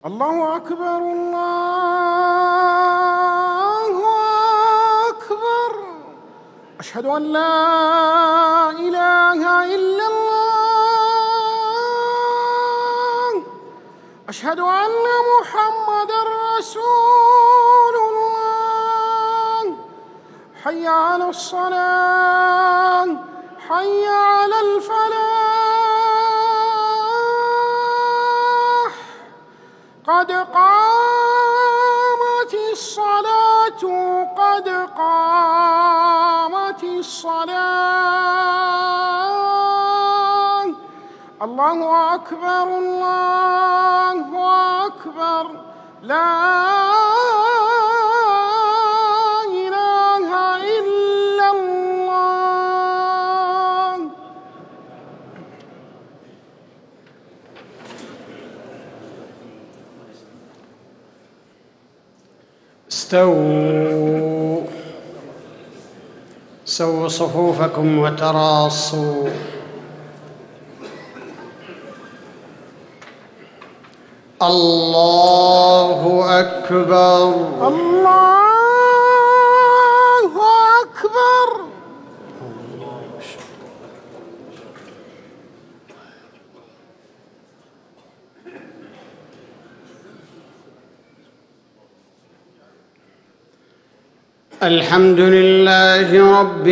الله أكبر الله أكبر. أشهد أن لا إله إلا الله. أشهد أن محمدًا رسول الله. حي على الصلاة، حي على الفلاح، قد قامت الصلاة، قد قامت الصلاة. الله أكبر الله أكبر. لا إله إلا الله. استووا، سووا صفوفكم وتراصوا. الله أكبر الله أكبر. الحمد لله رب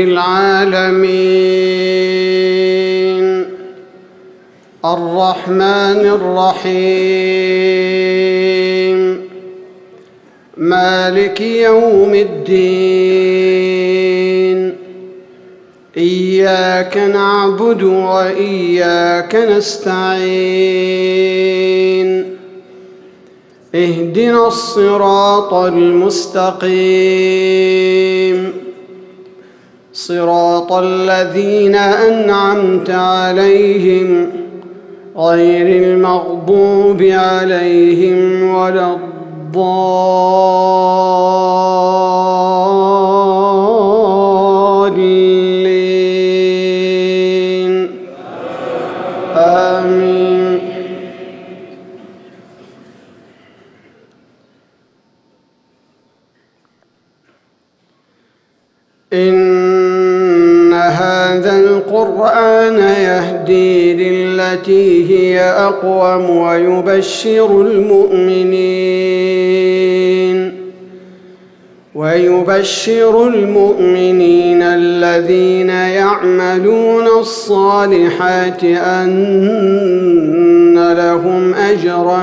العالمين، الرحمن الرحيم، مالك يوم الدين. إياك نعبد وإياك نستعين. اهدنا الصراط المستقيم، صراط الذين أنعمت عليهم غير المغضوب عليهم ولا الضالين. آمين. إن هذا القرآن يهدي للتي هي أقوم ويبشر المؤمنين الذين يعملون الصالحات أن لهم أجرا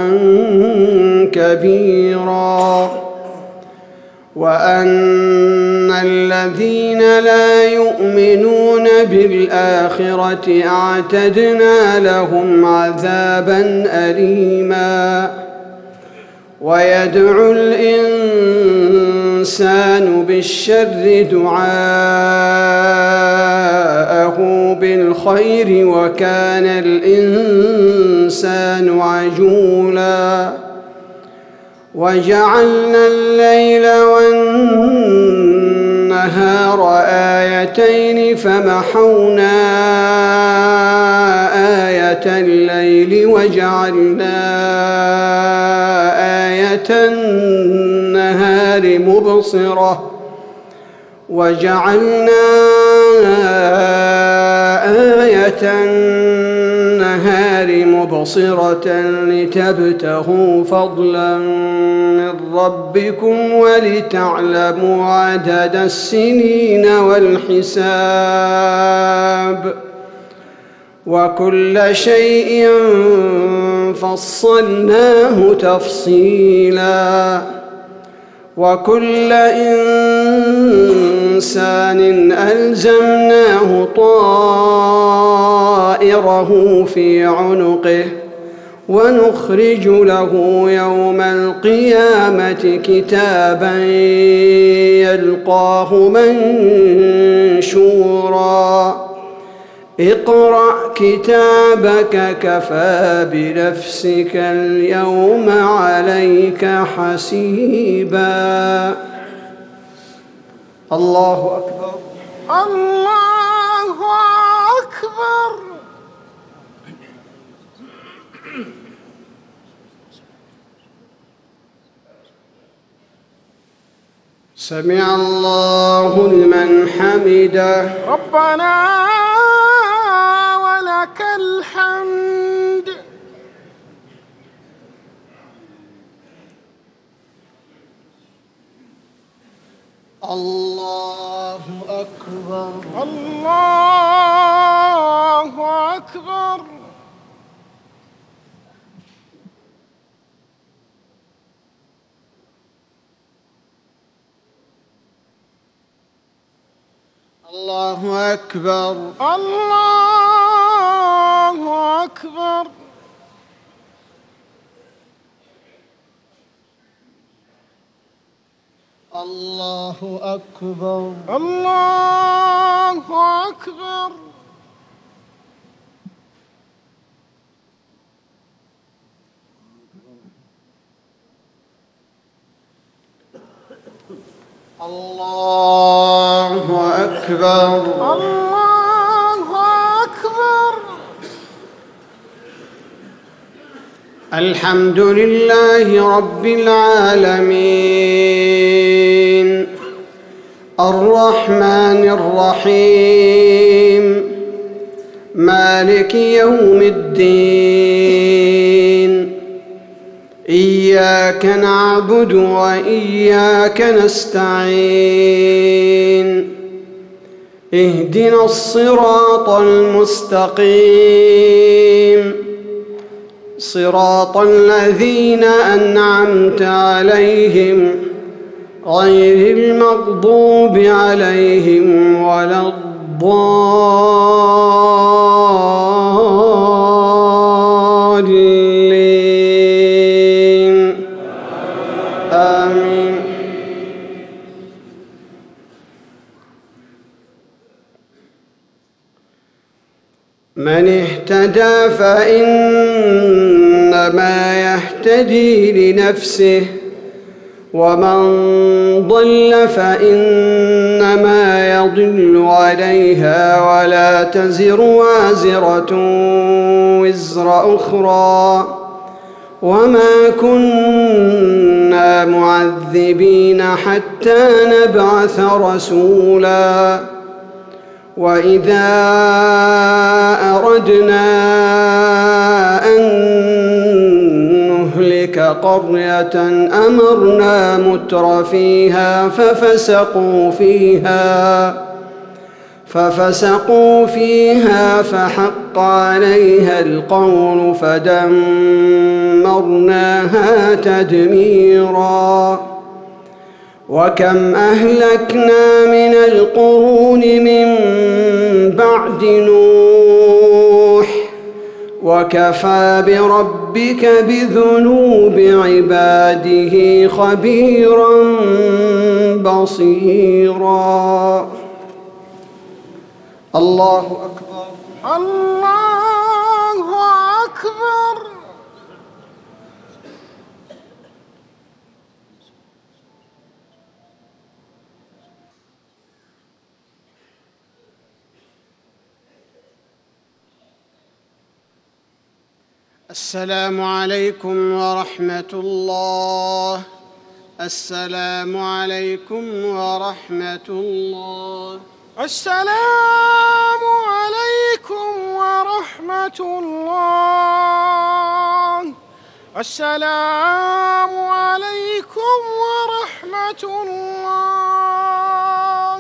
كبيرا، وأن الذين لا يؤمنون بالآخرة أعتدنا لهم عذابا أليما. ويدعو الإنسان بالشر دعاءه بالخير، وكان الإنسان عجولا. وجعلنا الليل والنهار آيتين، فمحونا آية الليل وجعلنا آية النهار مبصرة، وجعلنا آية النهار مبصرة لتبتغوا فضلا من ربكم ولتعلموا عدد السنين والحساب، وكل شيء فصلناه تفصيلا. وكل إنسان ألزمناه طائره في عنقه، ونخرج له يوم القيامة كتابا يلقاه منشورا. اقرأ كتابك كفى بنفسك اليوم عليك حسيبا. الله أكبر الله أكبر. سمع الله لمن حمده. ربنا ولك الحمد. الله أكبر. الله أكبر. الله أكبر. الله أكبر. الله أكبر. الله أكبر. الله أكبر. الله أكبر. الحمد لله رب العالمين الرحمن الرحيم مالك يوم الدين إياك نعبد وإياك نستعين اهدنا الصراط المستقيم صراط الذين أنعمت عليهم غير المغضوب عليهم ولا الضالين آمين. من اهتدى فإنما يهتدي لنفسه ومن ضل فإنما يضل عليها ولا تزر وازرة وزر أخرى وما كنا معذبين حتى نبعث رسولا وإذا أردنا أن نهلك قرية أمرنا مترفيها ففسقوا فيها فحق عليها القول فدمرناها تدميرا. وكم أهلكنا من القرون من بعد نوح وكفى بربك بذنوب عباده خبيرا بصيرا. الله أكبر. الله أكبر. السلام عليكم ورحمة الله. السلام عليكم ورحمة الله. السلام عليكم ورحمة الله. السلام عليكم ورحمة الله.